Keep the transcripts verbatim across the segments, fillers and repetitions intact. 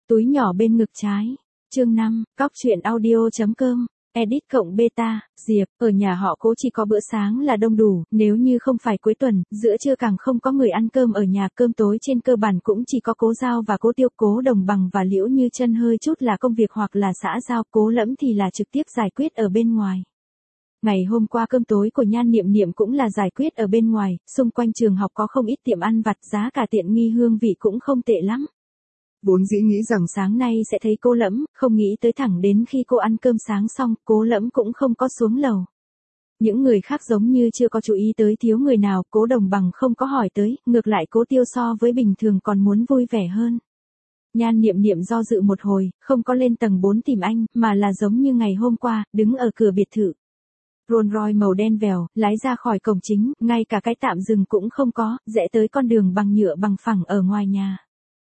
Túi nhỏ bên ngực trái. Chương năm, cóc truyện audio chấm com. Edit cộng beta, Diệp, ở nhà họ Cố chỉ có bữa sáng là đông đủ, nếu như không phải cuối tuần, giữa trưa càng không có người ăn cơm ở nhà, cơm tối trên cơ bản cũng chỉ có Cố Giao và Cố Tiêu, Cố Đồng Bằng và Liễu Như Chân hơi chút là công việc hoặc là xã giao, Cố Lẫm thì là trực tiếp giải quyết ở bên ngoài. Ngày hôm qua cơm tối của Nhan Niệm Niệm cũng là giải quyết ở bên ngoài, xung quanh trường học có không ít tiệm ăn vặt, giá cả tiện nghi, hương vị cũng không tệ lắm. Vốn dĩ nghĩ rằng sáng nay sẽ thấy Cố Lẫm, không nghĩ tới thẳng đến khi cô ăn cơm sáng xong, Cố Lẫm cũng không có xuống lầu. Những người khác giống như chưa có chú ý tới thiếu người nào, Cố Đồng Bằng không có hỏi tới, ngược lại Cố Tiêu so với bình thường còn muốn vui vẻ hơn. Nhan Niệm Niệm do dự một hồi, không có lên tầng bốn tìm anh, mà là giống như ngày hôm qua, đứng ở cửa biệt thự. Rolls Royce màu đen vèo, lái ra khỏi cổng chính, ngay cả cái tạm dừng cũng không có, rẽ tới con đường bằng nhựa bằng phẳng ở ngoài nhà.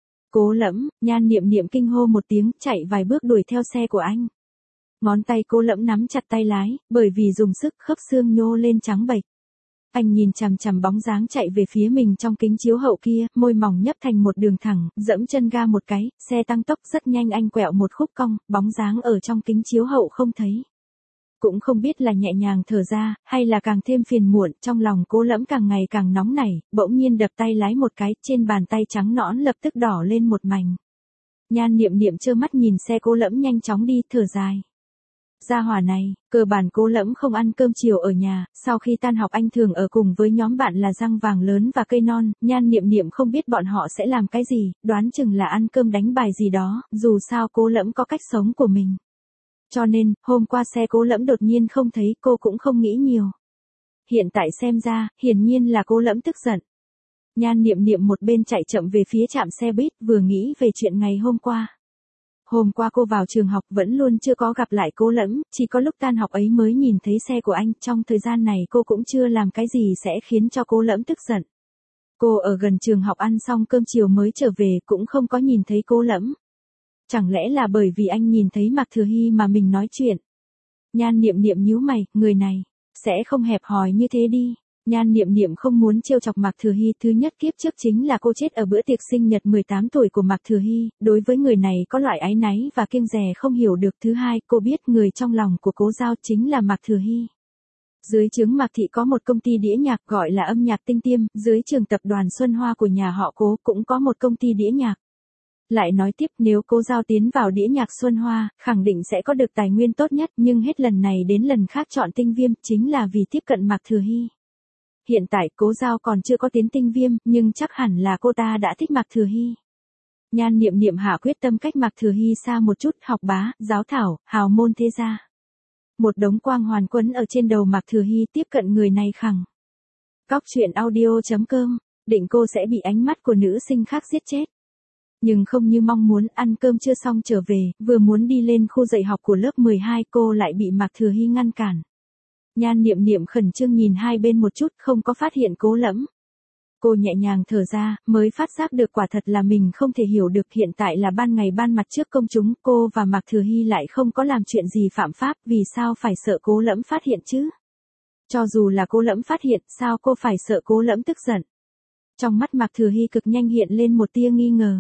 Cố Lẫm, Nhan Niệm Niệm kinh hô một tiếng, chạy vài bước đuổi theo xe của anh. Ngón tay Cố Lẫm nắm chặt tay lái, bởi vì dùng sức khớp xương nhô lên trắng bệch. Anh nhìn chằm chằm bóng dáng chạy về phía mình trong kính chiếu hậu kia, môi mỏng nhấp thành một đường thẳng, dẫm chân ga một cái, xe tăng tốc rất nhanh, anh quẹo một khúc cong, bóng dáng ở trong kính chiếu hậu không thấy. Cũng không biết là nhẹ nhàng thở ra, hay là càng thêm phiền muộn, trong lòng Cố Lẫm càng ngày càng nóng nảy, bỗng nhiên đập tay lái một cái, trên bàn tay trắng nõn lập tức đỏ lên một mảnh. Nhan Niệm Niệm trơ mắt nhìn xe Cố Lẫm nhanh chóng đi, thở dài. Gia hỏa này, cơ bản Cố Lẫm không ăn cơm chiều ở nhà, sau khi tan học anh thường ở cùng với nhóm bạn là Răng Vàng Lớn và Cây Non, Nhan Niệm Niệm không biết bọn họ sẽ làm cái gì, đoán chừng là ăn cơm đánh bài gì đó, dù sao Cố Lẫm có cách sống của mình. Cho nên, hôm qua xe Cố Lẫm đột nhiên không thấy, cô cũng không nghĩ nhiều. Hiện tại xem ra, hiển nhiên là Cố Lẫm tức giận. Nhan Niệm Niệm một bên chạy chậm về phía trạm xe buýt, vừa nghĩ về chuyện ngày hôm qua. Hôm qua cô vào trường học vẫn luôn chưa có gặp lại Cố Lẫm, chỉ có lúc tan học ấy mới nhìn thấy xe của anh, trong thời gian này cô cũng chưa làm cái gì sẽ khiến cho Cố Lẫm tức giận. Cô ở gần trường học ăn xong cơm chiều mới trở về, cũng không có nhìn thấy Cố Lẫm. Chẳng lẽ là bởi vì anh nhìn thấy Mạc Thừa Hy mà mình nói chuyện? Nhan Niệm Niệm nhíu mày, người này sẽ không hẹp hòi như thế đi. Nhan Niệm Niệm không muốn trêu chọc Mạc Thừa Hy, thứ nhất kiếp trước chính là cô chết ở bữa tiệc sinh nhật mười tám tuổi của Mạc Thừa Hy, đối với người này có loại áy náy và kiêng dè không hiểu được. Thứ hai, cô biết người trong lòng của Cố Giao chính là Mạc Thừa Hy. Dưới trướng Mạc Thị có một công ty đĩa nhạc gọi là Âm Nhạc Tinh Tiêm, dưới trường tập đoàn Xuân Hoa của nhà họ Cố cũng có một công ty đĩa nhạc. Lại nói tiếp, nếu Cố Giao tiến vào đĩa nhạc Xuân Hoa, khẳng định sẽ có được tài nguyên tốt nhất, nhưng hết lần này đến lần khác chọn Tinh Viêm, chính là vì tiếp cận Mạc Thừa Hy. Hiện tại Cố Giao còn chưa có tiến Tinh Viêm, nhưng chắc hẳn là cô ta đã thích Mạc Thừa Hy. Nhan Niệm Niệm hạ quyết tâm cách Mạc Thừa Hy xa một chút, học bá, giáo thảo, hào môn thế gia. Một đống quang hoàn quấn ở trên đầu Mạc Thừa Hy, tiếp cận người này khẳng. Cóc truyện audio chấm com, định cô sẽ bị ánh mắt của nữ sinh khác giết chết. Nhưng không như mong muốn, ăn cơm chưa xong trở về, vừa muốn đi lên khu dạy học của lớp mười hai, cô lại bị Mạc Thừa Hy ngăn cản. Nhan Niệm Niệm khẩn trương nhìn hai bên một chút, không có phát hiện Cố Lẫm. Cô nhẹ nhàng thở ra, mới phát giác được quả thật là mình không thể hiểu được, hiện tại là ban ngày ban mặt trước công chúng, cô và Mạc Thừa Hy lại không có làm chuyện gì phạm pháp, vì sao phải sợ Cố Lẫm phát hiện chứ? Cho dù là Cố Lẫm phát hiện, sao cô phải sợ Cố Lẫm tức giận? Trong mắt Mạc Thừa Hy cực nhanh hiện lên một tia nghi ngờ.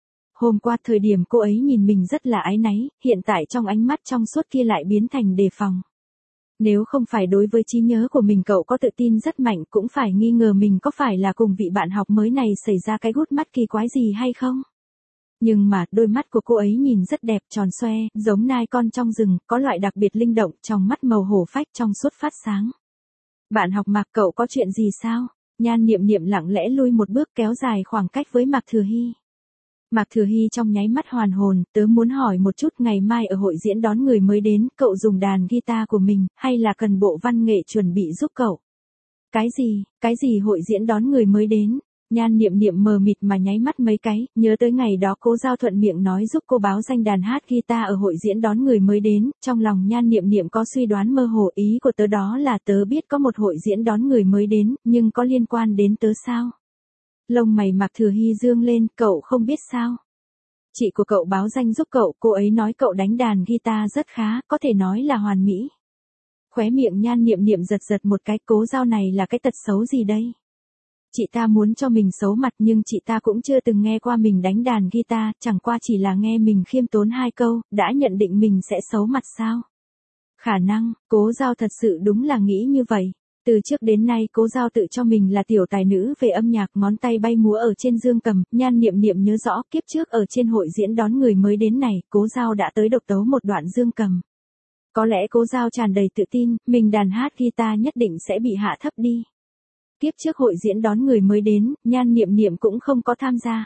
Hôm qua thời điểm cô ấy nhìn mình rất là áy náy, hiện tại trong ánh mắt trong suốt kia lại biến thành đề phòng. Nếu không phải đối với trí nhớ của mình cậu có tự tin rất mạnh, cũng phải nghi ngờ mình có phải là cùng vị bạn học mới này xảy ra cái gút mắt kỳ quái gì hay không. Nhưng mà, đôi mắt của cô ấy nhìn rất đẹp, tròn xoe, giống nai con trong rừng, có loại đặc biệt linh động, trong mắt màu hổ phách trong suốt phát sáng. Bạn học Mạc, cậu có chuyện gì sao? Nhan Niệm Niệm lặng lẽ lui một bước, kéo dài khoảng cách với Mạc Thừa Hy. Mạc Thừa Hy trong nháy mắt hoàn hồn, tớ muốn hỏi một chút, ngày mai ở hội diễn đón người mới đến, cậu dùng đàn guitar của mình, hay là cần bộ văn nghệ chuẩn bị giúp cậu? Cái gì, cái gì hội diễn đón người mới đến? Nhan Niệm Niệm mờ mịt mà nháy mắt mấy cái, nhớ tới ngày đó Cố Giao thuận miệng nói giúp cô báo danh đàn hát guitar ở hội diễn đón người mới đến, trong lòng Nhan Niệm Niệm có suy đoán mơ hồ, ý của tớ đó là tớ biết có một hội diễn đón người mới đến, nhưng có liên quan đến tớ sao? Lông mày Mạc Thừa Hy dương lên, cậu không biết sao? Chị của cậu báo danh giúp cậu, cô ấy nói cậu đánh đàn guitar rất khá, có thể nói là hoàn mỹ. Khóe miệng Nhan Niệm Niệm giật giật một cái, Cố Giao này là cái tật xấu gì đây? Chị ta muốn cho mình xấu mặt nhưng chị ta cũng chưa từng nghe qua mình đánh đàn guitar, chẳng qua chỉ là nghe mình khiêm tốn hai câu, đã nhận định mình sẽ xấu mặt sao? Khả năng, Cố Giao thật sự đúng là nghĩ như vậy. Từ trước đến nay Cố Giao tự cho mình là tiểu tài nữ về âm nhạc, ngón tay bay múa ở trên dương cầm, Nhan Niệm Niệm nhớ rõ kiếp trước ở trên hội diễn đón người mới đến này, Cố Giao đã tới độc tấu một đoạn dương cầm. Có lẽ Cố Giao tràn đầy tự tin, mình đàn hát guitar nhất định sẽ bị hạ thấp đi. Kiếp trước hội diễn đón người mới đến, Nhan Niệm Niệm cũng không có tham gia.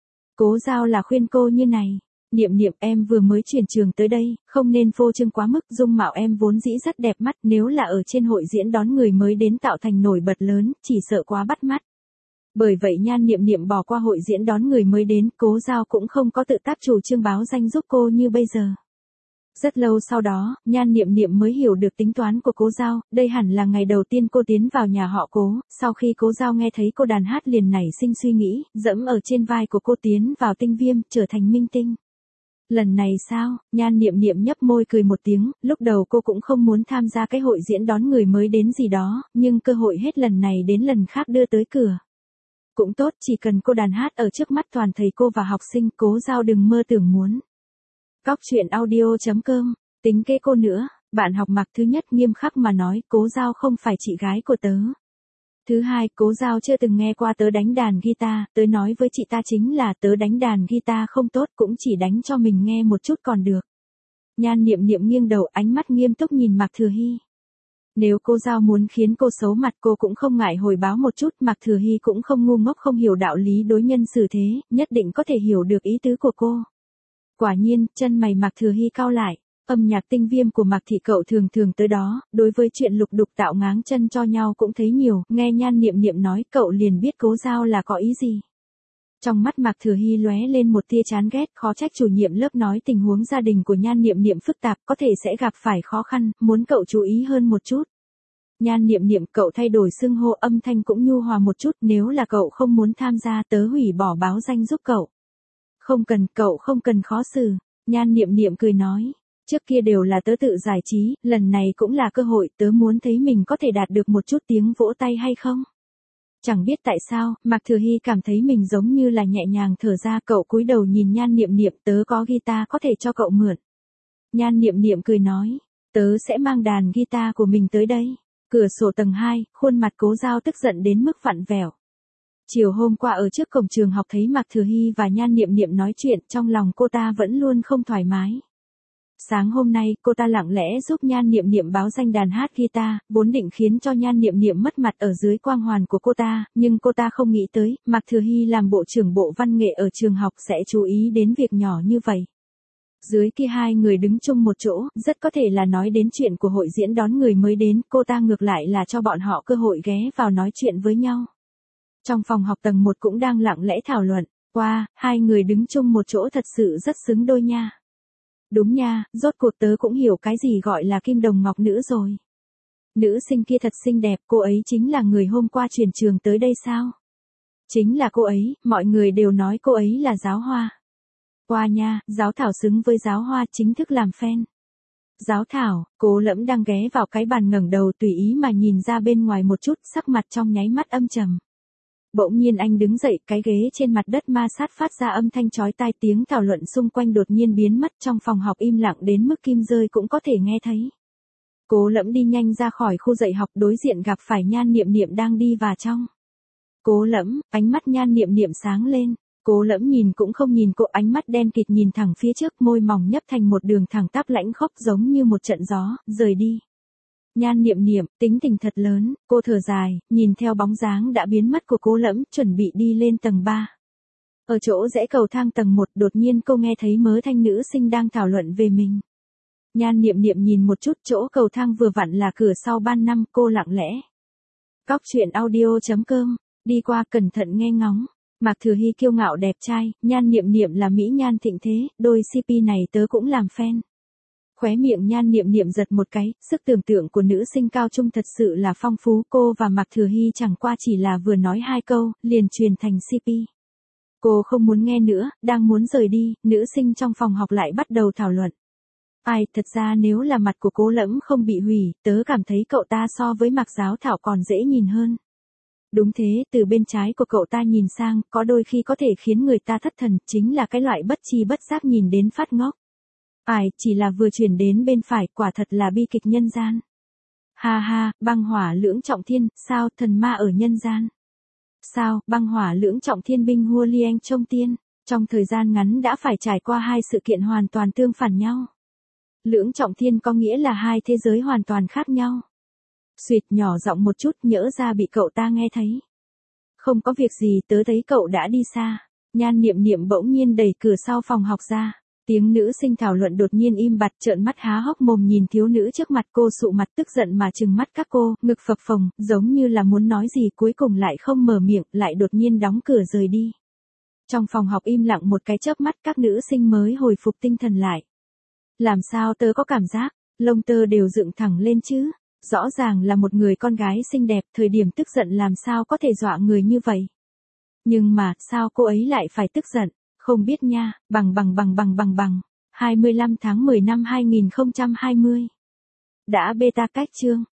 Cố Giao là khuyên cô như này. Niệm Niệm, em vừa mới chuyển trường tới đây, không nên phô trương quá mức, dung mạo em vốn dĩ rất đẹp mắt, nếu là ở trên hội diễn đón người mới đến tạo thành nổi bật lớn, chỉ sợ quá bắt mắt. Bởi vậy Nhan Niệm Niệm bỏ qua hội diễn đón người mới đến, Cố Giao cũng không có tự tác chủ trương báo danh giúp cô như bây giờ. Rất lâu sau đó, Nhan Niệm Niệm mới hiểu được tính toán của Cố Giao, đây hẳn là ngày đầu tiên cô tiến vào nhà họ Cố, sau khi Cố Giao nghe thấy cô đàn hát liền nảy sinh suy nghĩ, dẫm ở trên vai của cô tiến vào tinh viêm, trở thành minh tinh. Lần này sao? Nhan Niệm Niệm nhấp môi cười một tiếng, lúc đầu cô cũng không muốn tham gia cái hội diễn đón người mới đến gì đó, nhưng cơ hội hết lần này đến lần khác đưa tới cửa. Cũng tốt, chỉ cần cô đàn hát ở trước mắt toàn thầy cô và học sinh, Cố Giao đừng mơ tưởng muốn. Cóc truyện audio chấm com, tính kế cô nữa, bạn học Mặc thứ nhất nghiêm khắc mà nói, Cố Giao không phải chị gái của tớ. Thứ hai, Cố Giao chưa từng nghe qua tớ đánh đàn guitar, tớ nói với chị ta chính là tớ đánh đàn guitar không tốt, cũng chỉ đánh cho mình nghe một chút còn được. Nhan Niệm Niệm nghiêng đầu, ánh mắt nghiêm túc nhìn Mạc Thừa Hy. Nếu Cố Giao muốn khiến cô xấu mặt, cô cũng không ngại hồi báo một chút, Mạc Thừa Hy cũng không ngu ngốc không hiểu đạo lý đối nhân xử thế, nhất định có thể hiểu được ý tứ của cô. Quả nhiên, chân mày Mạc Thừa Hy cau lại. Âm nhạc tinh viêm của Mạc thị cậu thường thường tới đó, đối với chuyện lục đục tạo ngáng chân cho nhau cũng thấy nhiều, nghe Nhan Niệm Niệm nói, cậu liền biết Cố Giao là có ý gì. Trong mắt Mạc Thừa Hy lóe lên một tia chán ghét, khó trách chủ nhiệm lớp nói tình huống gia đình của Nhan Niệm Niệm phức tạp, có thể sẽ gặp phải khó khăn, muốn cậu chú ý hơn một chút. Nhan Niệm Niệm, cậu thay đổi xưng hô, âm thanh cũng nhu hòa một chút, nếu là cậu không muốn tham gia, tớ hủy bỏ báo danh giúp cậu. Không cần, cậu không cần khó xử. Nhan Niệm Niệm cười nói. Trước kia đều là tớ tự giải trí, lần này cũng là cơ hội, tớ muốn thấy mình có thể đạt được một chút tiếng vỗ tay hay không. Chẳng biết tại sao, Mạc Thừa Hy cảm thấy mình giống như là nhẹ nhàng thở ra, cậu cúi đầu nhìn Nhan Niệm Niệm, tớ có guitar có thể cho cậu mượn. Nhan Niệm Niệm cười nói, tớ sẽ mang đàn guitar của mình tới đây. Cửa sổ tầng hai, khuôn mặt Cố Giao tức giận đến mức vặn vẹo. Chiều hôm qua ở trước cổng trường học thấy Mạc Thừa Hy và Nhan Niệm Niệm nói chuyện, trong lòng cô ta vẫn luôn không thoải mái. Sáng hôm nay, cô ta lặng lẽ giúp Nhan Niệm Niệm báo danh đàn hát guitar, vốn định khiến cho Nhan Niệm Niệm mất mặt ở dưới quang hoàn của cô ta, nhưng cô ta không nghĩ tới, Mạc Thừa Hy làm bộ trưởng bộ văn nghệ ở trường học sẽ chú ý đến việc nhỏ như vậy. Dưới kia hai người đứng chung một chỗ, rất có thể là nói đến chuyện của hội diễn đón người mới đến, cô ta ngược lại là cho bọn họ cơ hội ghé vào nói chuyện với nhau. Trong phòng học tầng một cũng đang lặng lẽ thảo luận, wow, hai người đứng chung một chỗ thật sự rất xứng đôi nha. Đúng nha, rốt cuộc tớ cũng hiểu cái gì gọi là kim đồng ngọc nữ rồi. Nữ sinh kia thật xinh đẹp, cô ấy chính là người hôm qua chuyển trường tới đây sao? Chính là cô ấy, mọi người đều nói cô ấy là giáo hoa. Qua nha, giáo thảo xứng với giáo hoa, chính thức làm fan. Giáo thảo, Cố Lẫm đang ghé vào cái bàn ngẩng đầu tùy ý mà nhìn ra bên ngoài một chút, sắc mặt trong nháy mắt âm trầm. Bỗng nhiên anh đứng dậy, cái ghế trên mặt đất ma sát phát ra âm thanh chói tai, tiếng thảo luận xung quanh đột nhiên biến mất, trong phòng học im lặng đến mức kim rơi cũng có thể nghe thấy. Cố Lẫm đi nhanh ra khỏi khu dạy học, đối diện gặp phải Nhan Niệm Niệm đang đi vào trong. Cố Lẫm, ánh mắt Nhan Niệm Niệm sáng lên. Cố Lẫm nhìn cũng không nhìn cô, ánh mắt đen kịt nhìn thẳng phía trước, môi mỏng nhấp thành một đường thẳng tắp lãnh khốc giống như một trận gió, rời đi. Nhan Niệm Niệm, tính tình thật lớn, cô thở dài, nhìn theo bóng dáng đã biến mất của Cố Lẫm, chuẩn bị đi lên tầng ba. Ở chỗ rẽ cầu thang tầng một, đột nhiên cô nghe thấy mớ thanh nữ sinh đang thảo luận về mình. Nhan Niệm Niệm nhìn một chút, chỗ cầu thang vừa vặn là cửa sau ban năm, cô lặng lẽ. Cóc truyện audio chấm com, đi qua cẩn thận nghe ngóng. Mạc Thừa Hy kiêu ngạo đẹp trai, Nhan Niệm Niệm là mỹ nhan thịnh thế, đôi xê pê này tớ cũng làm fan. Khóe miệng Nhan Niệm Niệm giật một cái, sức tưởng tượng của nữ sinh cao trung thật sự là phong phú, cô và Mạc Thừa Hy chẳng qua chỉ là vừa nói hai câu, liền truyền thành xê pê. Cô không muốn nghe nữa, đang muốn rời đi, nữ sinh trong phòng học lại bắt đầu thảo luận. Ai, thật ra nếu là mặt của Cố Lẫm không bị hủy, tớ cảm thấy cậu ta so với Mạc giáo thảo còn dễ nhìn hơn. Đúng thế, từ bên trái của cậu ta nhìn sang, có đôi khi có thể khiến người ta thất thần, chính là cái loại bất chi bất giác nhìn đến phát ngốc. Ai, chỉ là vừa chuyển đến bên phải, quả thật là bi kịch nhân gian. Ha ha, băng hỏa lưỡng trọng thiên, sao, thần ma ở nhân gian. Sao, băng hỏa lưỡng trọng thiên binh hua lieng trông tiên, trong thời gian ngắn đã phải trải qua hai sự kiện hoàn toàn tương phản nhau. Lưỡng trọng thiên có nghĩa là hai thế giới hoàn toàn khác nhau. Xuyệt nhỏ giọng một chút, nhỡ ra bị cậu ta nghe thấy. Không có việc gì, tớ thấy cậu đã đi xa. Nhan Niệm Niệm bỗng nhiên đẩy cửa sau phòng học ra. Tiếng nữ sinh thảo luận đột nhiên im bặt, trợn mắt há hốc mồm nhìn thiếu nữ trước mặt. Cô sụ mặt tức giận mà trừng mắt các cô, ngực phập phồng, giống như là muốn nói gì cuối cùng lại không mở miệng, lại đột nhiên đóng cửa rời đi. Trong phòng học im lặng một cái chớp mắt, các nữ sinh mới hồi phục tinh thần lại. Làm sao tớ có cảm giác, lông tơ đều dựng thẳng lên chứ? Rõ ràng là một người con gái xinh đẹp, thời điểm tức giận làm sao có thể dọa người như vậy? Nhưng mà, sao cô ấy lại phải tức giận? Không biết nha, bằng bằng bằng bằng bằng bằng. hai mươi lăm tháng mười năm hai nghìn không trăm hai mươi. Đã beta cách chương.